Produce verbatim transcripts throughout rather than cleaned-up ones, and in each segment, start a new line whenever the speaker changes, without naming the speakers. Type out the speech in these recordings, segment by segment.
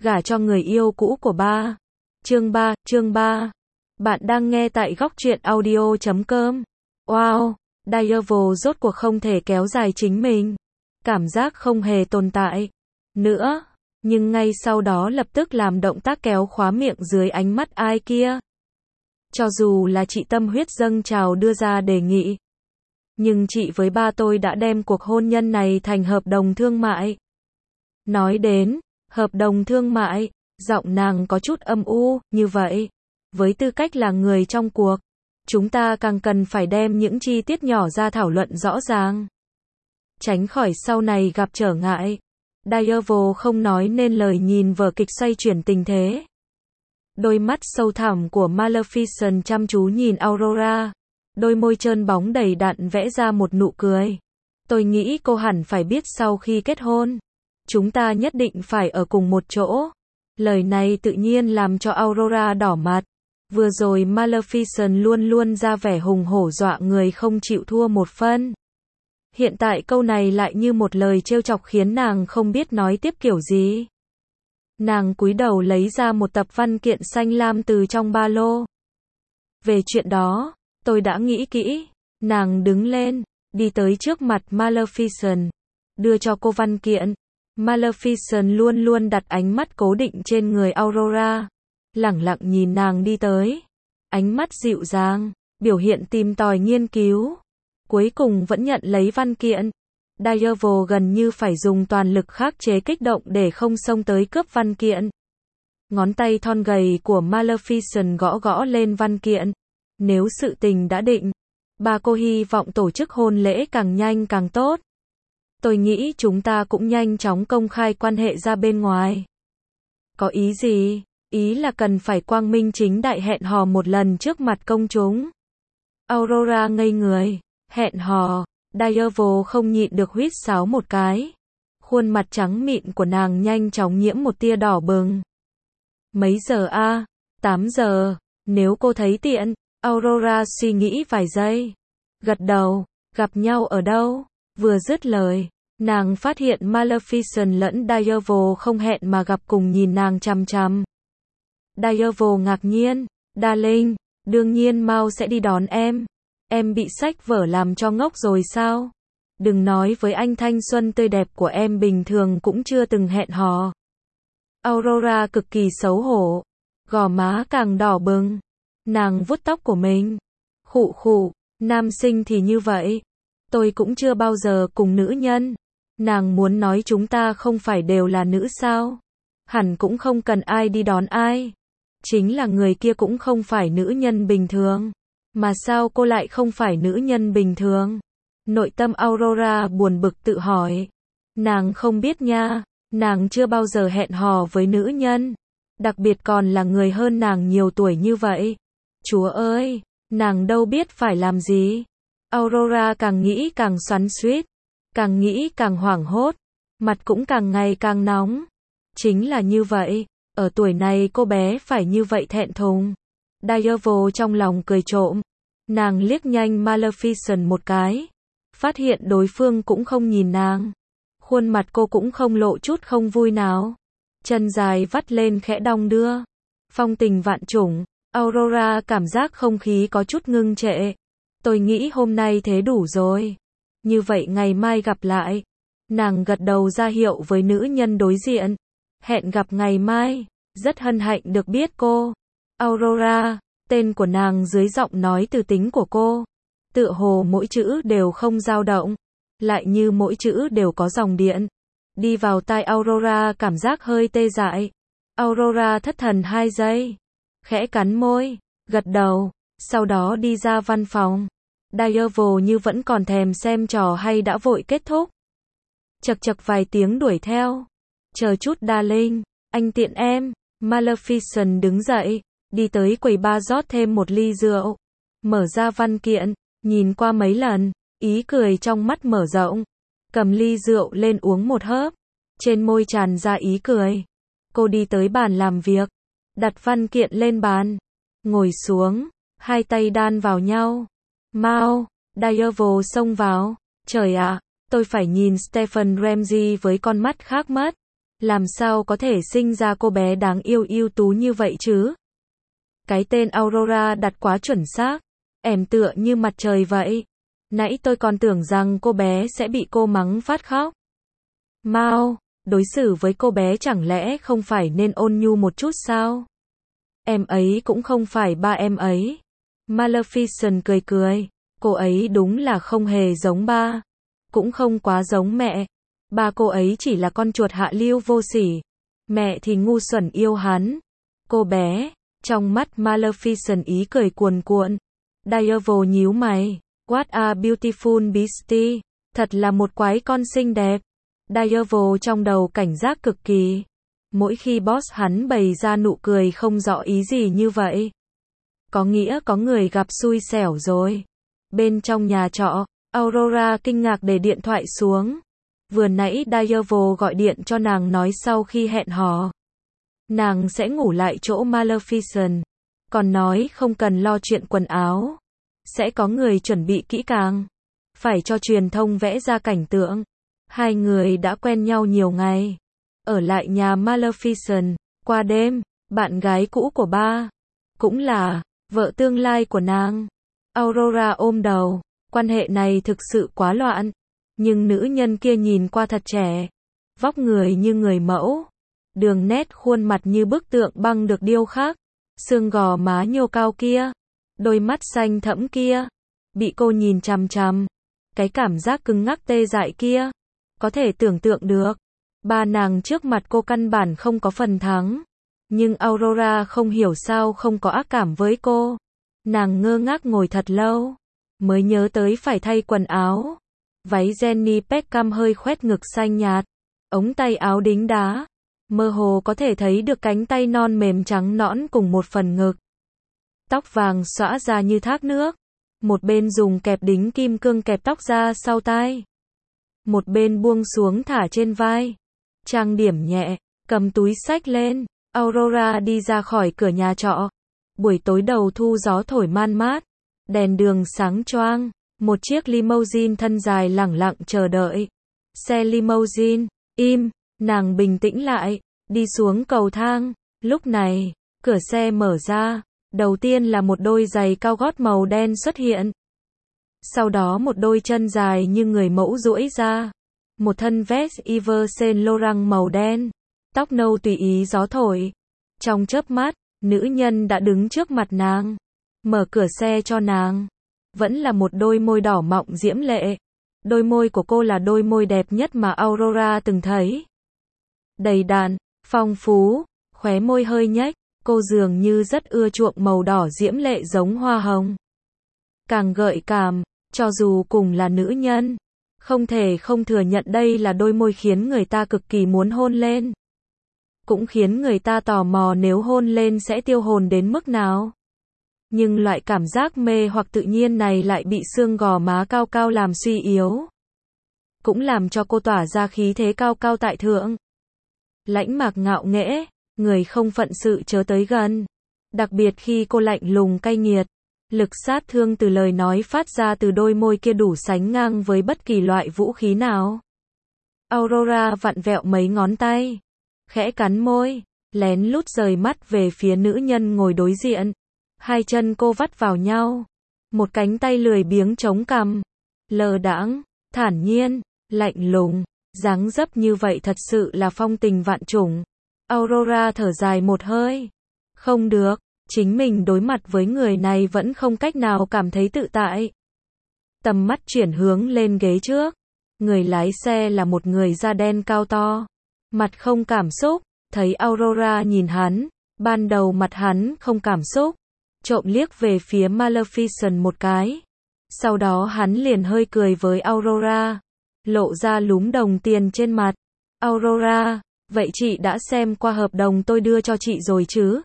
gả cho người yêu cũ của ba. Chương ba, chương ba. Bạn đang nghe tại góc truyện audio chấm com. Wow, Daredevil rốt cuộc không thể kéo dài chính mình. Cảm giác không hề tồn tại nữa, nhưng ngay sau đó lập tức làm động tác kéo khóa miệng dưới ánh mắt ai kia. Cho dù là chị tâm huyết dâng trào đưa ra đề nghị, nhưng chị với ba tôi đã đem cuộc hôn nhân này thành hợp đồng thương mại. Nói đến hợp đồng thương mại, giọng nàng có chút âm u, như vậy, với tư cách là người trong cuộc, chúng ta càng cần phải đem những chi tiết nhỏ ra thảo luận rõ ràng, tránh khỏi sau này gặp trở ngại. Daredevil không nói nên lời nhìn vở kịch xoay chuyển tình thế. Đôi mắt sâu thẳm của Maleficent chăm chú nhìn Aurora, đôi môi trơn bóng đầy đặn vẽ ra một nụ cười. Tôi nghĩ cô hẳn phải biết sau khi kết hôn, chúng ta nhất định phải ở cùng một chỗ. Lời này tự nhiên làm cho Aurora đỏ mặt. Vừa rồi Maleficent luôn luôn ra vẻ hùng hổ dọa người không chịu thua một phân. Hiện tại câu này lại như một lời trêu chọc khiến nàng không biết nói tiếp kiểu gì. Nàng cúi đầu lấy ra một tập văn kiện xanh lam từ trong ba lô. Về chuyện đó, tôi đã nghĩ kỹ. Nàng đứng lên, đi tới trước mặt Maleficent, đưa cho cô văn kiện. Maleficent luôn luôn đặt ánh mắt cố định trên người Aurora, lẳng lặng nhìn nàng đi tới. Ánh mắt dịu dàng, biểu hiện tìm tòi nghiên cứu. Cuối cùng vẫn nhận lấy văn kiện. Daredevil gần như phải dùng toàn lực khắc chế kích động để không xông tới cướp văn kiện. Ngón tay thon gầy của Maleficent gõ gõ lên văn kiện. Nếu sự tình đã định, bà cô hy vọng tổ chức hôn lễ càng nhanh càng tốt. Tôi nghĩ chúng ta cũng nhanh chóng công khai quan hệ ra bên ngoài. Có ý gì? Ý là cần phải quang minh chính đại hẹn hò một lần trước mặt công chúng. Aurora ngây người. Hẹn hò. Daredevil không nhịn được huýt sáo một cái. Khuôn mặt trắng mịn của nàng nhanh chóng nhiễm một tia đỏ bừng. Mấy giờ a? À? tám giờ. Nếu cô thấy tiện. Aurora suy nghĩ vài giây. Gật đầu. Gặp nhau ở đâu? Vừa dứt lời, nàng phát hiện Maleficent lẫn Daredevil không hẹn mà gặp cùng nhìn nàng chằm chằm. Daredevil ngạc nhiên. Darling, đương nhiên Mao sẽ đi đón em. Em bị sách vở làm cho ngốc rồi sao? Đừng nói với anh thanh xuân tươi đẹp của em bình thường cũng chưa từng hẹn hò. Aurora cực kỳ xấu hổ, gò má càng đỏ bừng. Nàng vuốt tóc của mình. Khụ khụ, nam sinh thì như vậy. Tôi cũng chưa bao giờ cùng nữ nhân. Nàng muốn nói chúng ta không phải đều là nữ sao? Hẳn cũng không cần ai đi đón ai. Chính là người kia cũng không phải nữ nhân bình thường. Mà sao cô lại không phải nữ nhân bình thường? Nội tâm Aurora buồn bực tự hỏi. Nàng không biết nha, nàng chưa bao giờ hẹn hò với nữ nhân. Đặc biệt còn là người hơn nàng nhiều tuổi như vậy. Chúa ơi, nàng đâu biết phải làm gì. Aurora càng nghĩ càng xoắn xuýt, càng nghĩ càng hoảng hốt, mặt cũng càng ngày càng nóng. Chính là như vậy, ở tuổi này cô bé phải như vậy thẹn thùng. Daredevil trong lòng cười trộm. Nàng liếc nhanh Maleficent một cái, phát hiện đối phương cũng không nhìn nàng. Khuôn mặt cô cũng không lộ chút không vui nào. Chân dài vắt lên khẽ đong đưa. Phong tình vạn trùng, Aurora cảm giác không khí có chút ngưng trệ. Tôi nghĩ hôm nay thế đủ rồi. Như vậy ngày mai gặp lại. Nàng gật đầu ra hiệu với nữ nhân đối diện. Hẹn gặp ngày mai. Rất hân hạnh được biết cô. Aurora, tên của nàng dưới giọng nói từ tính của cô. Tựa hồ mỗi chữ đều không dao động. Lại như mỗi chữ đều có dòng điện. Đi vào tai Aurora cảm giác hơi tê dại. Aurora thất thần hai giây. Khẽ cắn môi. Gật đầu. Sau đó đi ra văn phòng. Daredevil như vẫn còn thèm xem trò hay đã vội kết thúc. Chật chật vài tiếng đuổi theo. Chờ chút darling, anh tiện em. Maleficent đứng dậy, đi tới quầy bar rót thêm một ly rượu. Mở ra văn kiện, nhìn qua mấy lần, ý cười trong mắt mở rộng. Cầm ly rượu lên uống một hớp. Trên môi tràn ra ý cười. Cô đi tới bàn làm việc. Đặt văn kiện lên bàn. Ngồi xuống, hai tay đan vào nhau. Mau, Daredevil xông vào. Trời ạ, tôi phải nhìn Stephen Ramsey với con mắt khác mất. Làm sao có thể sinh ra cô bé đáng yêu ưu tú như vậy chứ? Cái tên Aurora đặt quá chuẩn xác. Em tựa như mặt trời vậy. Nãy tôi còn tưởng rằng cô bé sẽ bị cô mắng phát khóc. Mao, đối xử với cô bé chẳng lẽ không phải nên ôn nhu một chút sao? Em ấy cũng không phải ba em ấy. Maleficent cười cười. Cô ấy đúng là không hề giống ba. Cũng không quá giống mẹ. Ba cô ấy chỉ là con chuột hạ lưu vô sỉ. Mẹ thì ngu xuẩn yêu hắn. Cô bé, trong mắt Maleficent ý cười cuồn cuộn. Diaval nhíu mày. What a beautiful beastie. Thật là một quái con xinh đẹp. Diaval trong đầu cảnh giác cực kỳ. Mỗi khi boss hắn bày ra nụ cười không rõ ý gì như vậy. Có nghĩa có người gặp xui xẻo rồi. Bên trong nhà trọ, Aurora kinh ngạc để điện thoại xuống. Vừa nãy Diaval gọi điện cho nàng nói sau khi hẹn hò. Nàng sẽ ngủ lại chỗ Maleficent. Còn nói không cần lo chuyện quần áo. Sẽ có người chuẩn bị kỹ càng. Phải cho truyền thông vẽ ra cảnh tượng. Hai người đã quen nhau nhiều ngày. Ở lại nhà Maleficent, qua đêm, bạn gái cũ của ba. Cũng là, vợ tương lai của nàng. Aurora ôm đầu, quan hệ này thực sự quá loạn. Nhưng nữ nhân kia nhìn qua thật trẻ. Vóc người như người mẫu. Đường nét khuôn mặt như bức tượng băng được điêu khắc. Xương gò má nhô cao kia. Đôi mắt xanh thẫm kia. Bị cô nhìn chằm chằm. Cái cảm giác cứng ngắc tê dại kia. Có thể tưởng tượng được. Ba nàng trước mặt cô căn bản không có phần thắng. Nhưng Aurora không hiểu sao không có ác cảm với cô. Nàng ngơ ngác ngồi thật lâu. Mới nhớ tới phải thay quần áo. Váy Jenny Peckham hơi khoét ngực xanh nhạt. Ống tay áo đính đá. Mơ hồ có thể thấy được cánh tay non mềm trắng nõn cùng một phần ngực. Tóc vàng xõa ra như thác nước. Một bên dùng kẹp đính kim cương kẹp tóc ra sau tai. Một bên buông xuống thả trên vai. Trang điểm nhẹ, cầm túi xách lên. Aurora đi ra khỏi cửa nhà trọ. Buổi tối đầu thu gió thổi man mát. Đèn đường sáng choang. Một chiếc limousine thân dài lẳng lặng chờ đợi. Xe limousine, im, nàng bình tĩnh lại, đi xuống cầu thang. Lúc này, cửa xe mở ra. Đầu tiên là một đôi giày cao gót màu đen xuất hiện. Sau đó một đôi chân dài như người mẫu duỗi ra. Một thân vest Yves Saint Laurent màu đen. Tóc nâu tùy ý gió thổi. Trong chớp mắt, nữ nhân đã đứng trước mặt nàng. Mở cửa xe cho nàng. Vẫn là một đôi môi đỏ mọng diễm lệ. Đôi môi của cô là đôi môi đẹp nhất mà Aurora từng thấy. Đầy đặn, phong phú, khóe môi hơi nhếch. Cô dường như rất ưa chuộng màu đỏ diễm lệ giống hoa hồng. Càng gợi cảm, cho dù cùng là nữ nhân. Không thể không thừa nhận đây là đôi môi khiến người ta cực kỳ muốn hôn lên. Cũng khiến người ta tò mò nếu hôn lên sẽ tiêu hồn đến mức nào. Nhưng loại cảm giác mê hoặc tự nhiên này lại bị xương gò má cao cao làm suy yếu. Cũng làm cho cô tỏa ra khí thế cao cao tại thượng. Lãnh mạc ngạo nghễ, người không phận sự chớ tới gần. Đặc biệt khi cô lạnh lùng cay nghiệt. Lực sát thương từ lời nói phát ra từ đôi môi kia đủ sánh ngang với bất kỳ loại vũ khí nào. Aurora vặn vẹo mấy ngón tay. Khẽ cắn môi, lén lút rời mắt về phía nữ nhân ngồi đối diện. Hai chân cô vắt vào nhau. Một cánh tay lười biếng chống cằm. Lờ đãng, thản nhiên, lạnh lùng. Dáng dấp như vậy thật sự là phong tình vạn trùng. Aurora thở dài một hơi. Không được, chính mình đối mặt với người này vẫn không cách nào cảm thấy tự tại. Tầm mắt chuyển hướng lên ghế trước. Người lái xe là một người da đen cao to. Mặt không cảm xúc, thấy Aurora nhìn hắn. Ban đầu mặt hắn không cảm xúc. Trộm liếc về phía Maleficent một cái. Sau đó hắn liền hơi cười với Aurora. Lộ ra lúm đồng tiền trên mặt. Aurora, vậy chị đã xem qua hợp đồng tôi đưa cho chị rồi chứ?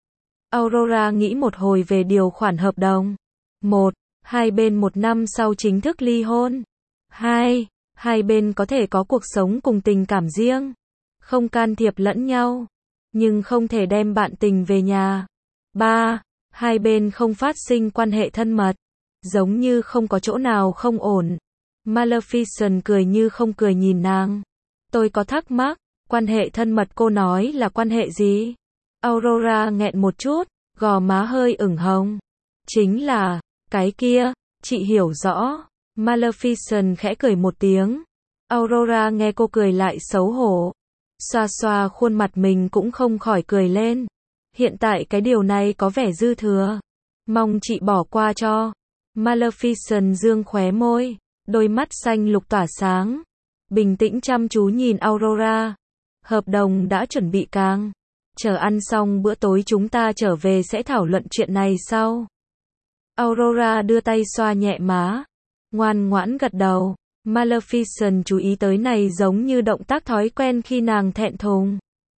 Aurora nghĩ một hồi về điều khoản hợp đồng. Một, hai bên một năm sau chính thức ly hôn. Hai, hai bên có thể có cuộc sống cùng tình cảm riêng. Không can thiệp lẫn nhau. Nhưng không thể đem bạn tình về nhà. Ba, hai bên không phát sinh quan hệ thân mật. Giống như không có chỗ nào không ổn. Maleficent cười như không cười nhìn nàng. Tôi có thắc mắc, Quan hệ thân mật cô nói là quan hệ gì? Aurora nghẹn một chút, gò má hơi ửng hồng. Chính là, cái kia, chị hiểu rõ. Maleficent khẽ cười một tiếng. Aurora nghe cô cười lại xấu hổ. Xoa xoa khuôn mặt mình cũng không khỏi cười lên. Hiện tại cái điều này có vẻ dư thừa. Mong chị bỏ qua cho. Maleficent dương khóe môi, đôi mắt xanh lục tỏa sáng. Bình tĩnh chăm chú nhìn Aurora. Hợp đồng đã chuẩn bị càng. Chờ ăn xong bữa tối chúng ta trở về sẽ thảo luận chuyện này sau. Aurora đưa tay xoa nhẹ má. Ngoan ngoãn gật đầu. Maleficent chú ý tới này giống như động tác thói quen khi nàng thẹn thùng.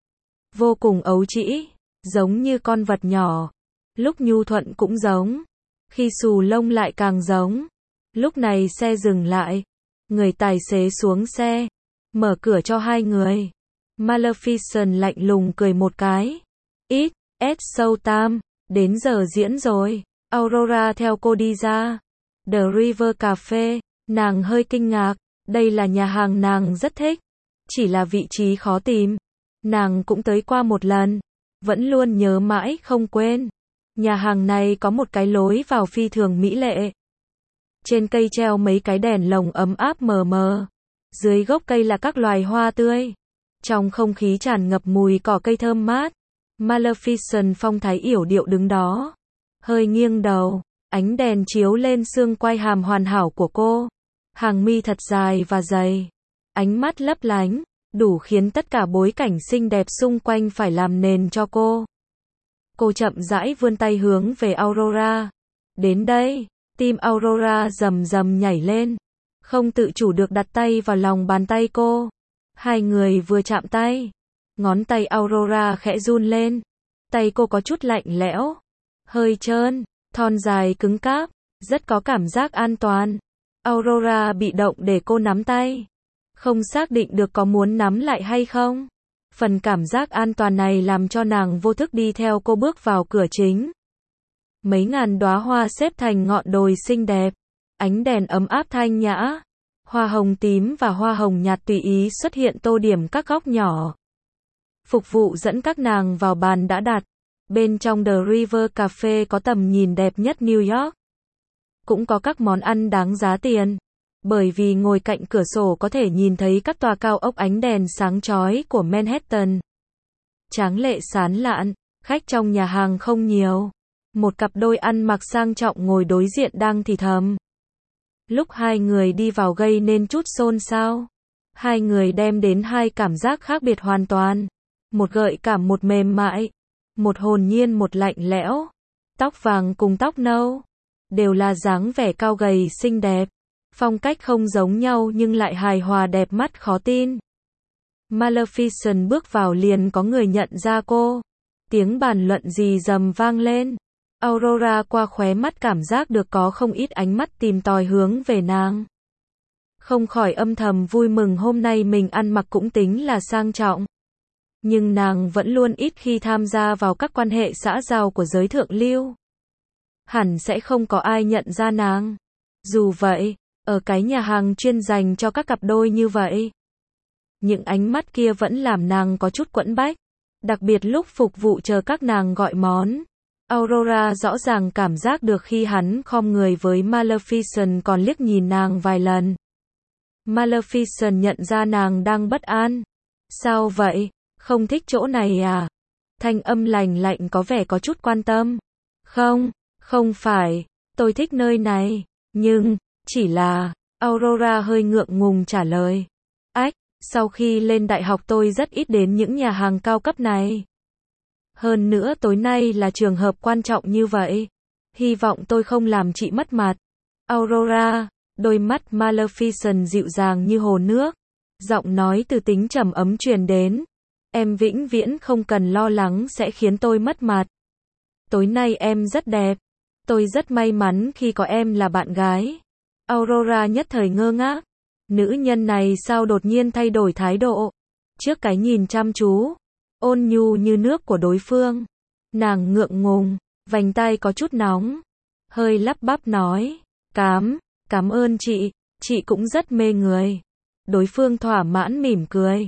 Vô cùng ấu trĩ, giống như con vật nhỏ. Lúc nhu thuận cũng giống. Khi xù lông lại càng giống. Lúc này xe dừng lại. Người tài xế xuống xe. Mở cửa cho hai người. Maleficent lạnh lùng cười một cái. Ít, S sâu tam, đến giờ diễn rồi. Aurora theo cô đi ra. The River Cafe, nàng hơi kinh ngạc. Đây là nhà hàng nàng rất thích. Chỉ là vị trí khó tìm. Nàng cũng tới qua một lần. Vẫn luôn nhớ mãi không quên. Nhà hàng này có một cái lối vào phi thường mỹ lệ. Trên cây treo mấy cái đèn lồng ấm áp mờ mờ. Dưới gốc cây là các loài hoa tươi. Trong không khí tràn ngập mùi cỏ cây thơm mát. Maleficent phong thái yểu điệu đứng đó. Hơi nghiêng đầu. Ánh đèn chiếu lên xương quai hàm hoàn hảo của cô. Hàng mi thật dài và dày. Ánh mắt lấp lánh. Đủ khiến tất cả bối cảnh xinh đẹp xung quanh phải làm nền cho cô. Cô chậm rãi vươn tay hướng về Aurora. Đến đây. Tim Aurora rầm rầm nhảy lên. Không tự chủ được đặt tay vào lòng bàn tay cô. Hai người vừa chạm tay. Ngón tay Aurora khẽ run lên. Tay cô có chút lạnh lẽo. Hơi trơn. Thon dài cứng cáp. Rất có cảm giác an toàn. Aurora bị động để cô nắm tay. Không xác định được có muốn nắm lại hay không. Phần cảm giác an toàn này làm cho nàng vô thức đi theo cô bước vào cửa chính. Mấy ngàn đóa hoa xếp thành ngọn đồi xinh đẹp. Ánh đèn ấm áp thanh nhã. Hoa hồng tím và hoa hồng nhạt tùy ý xuất hiện tô điểm các góc nhỏ. Phục vụ dẫn các nàng vào bàn đã đặt. Bên trong The River Cafe có tầm nhìn đẹp nhất New York. Cũng có các món ăn đáng giá tiền. Bởi vì ngồi cạnh cửa sổ có thể nhìn thấy các tòa cao ốc ánh đèn sáng chói của Manhattan. Tráng lệ sán lạn, khách trong nhà hàng không nhiều. Một cặp đôi ăn mặc sang trọng ngồi đối diện đang thì thầm. Lúc hai người đi vào gây nên chút xôn xao. Hai người đem đến hai cảm giác khác biệt hoàn toàn. Một gợi cảm một mềm mại. Một hồn nhiên một lạnh lẽo. Tóc vàng cùng tóc nâu. Đều là dáng vẻ cao gầy xinh đẹp. Phong cách không giống nhau nhưng lại hài hòa đẹp mắt khó tin. Maleficent bước vào liền có người nhận ra cô. Tiếng bàn luận rì rầm vang lên. Aurora qua khóe mắt cảm giác được có không ít ánh mắt tìm tòi hướng về nàng. Không khỏi âm thầm vui mừng hôm nay mình ăn mặc cũng tính là sang trọng. Nhưng nàng vẫn luôn ít khi tham gia vào các quan hệ xã giao của giới thượng lưu. Hẳn sẽ không có ai nhận ra nàng. Dù vậy, ở cái nhà hàng chuyên dành cho các cặp đôi như vậy, những ánh mắt kia vẫn làm nàng có chút quẫn bách. Đặc biệt lúc phục vụ chờ các nàng gọi món. Aurora rõ ràng cảm giác được khi hắn khom người với Maleficent còn liếc nhìn nàng vài lần. Maleficent nhận ra nàng đang bất an. Sao vậy? Không thích chỗ này à? Thanh âm lành lạnh có vẻ có chút quan tâm. Không, không phải. Tôi thích nơi này. Nhưng, chỉ là... Aurora hơi ngượng ngùng trả lời. Ách, sau khi lên đại học tôi rất ít đến những nhà hàng cao cấp này. Hơn nữa tối nay là trường hợp quan trọng như vậy. Hy vọng tôi không làm chị mất mặt. Aurora, đôi mắt Maleficent dịu dàng như hồ nước. Giọng nói từ tính trầm ấm truyền đến. Em vĩnh viễn không cần lo lắng sẽ khiến tôi mất mặt. Tối nay em rất đẹp. Tôi rất may mắn khi có em là bạn gái. Aurora nhất thời ngơ ngác. Nữ nhân này sao đột nhiên thay đổi thái độ. Trước cái nhìn chăm chú, ôn nhu như nước của đối phương. Nàng ngượng ngùng, vành tai có chút nóng. Hơi lắp bắp nói. Cám, cảm ơn chị, chị cũng rất mê người. Đối phương thỏa mãn mỉm cười.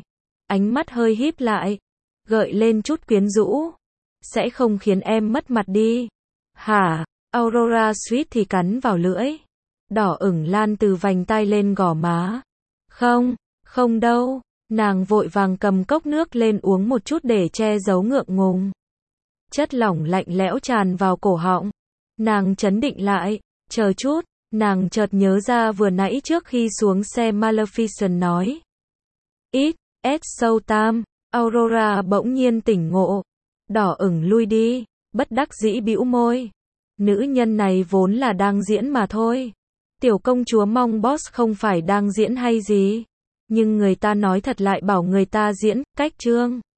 ánh mắt hơi híp lại, gợi lên chút quyến rũ. Sẽ không khiến em mất mặt đi. Hả? Aurora suýt thì cắn vào lưỡi. Đỏ ửng lan từ vành tai lên gò má. Không, không đâu. Nàng vội vàng cầm cốc nước lên uống một chút để che giấu ngượng ngùng. Chất lỏng lạnh lẽo tràn vào cổ họng. Nàng trấn định lại, chờ chút, nàng chợt nhớ ra vừa nãy trước khi xuống xe Maleficent nói. Ít, S sâu tam, Aurora bỗng nhiên tỉnh ngộ. Đỏ ửng lui đi, bất đắc dĩ bĩu môi. Nữ nhân này vốn là đang diễn mà thôi. Tiểu công chúa mong boss không phải đang diễn hay gì. Nhưng người ta nói thật lại bảo người ta diễn, cách trương.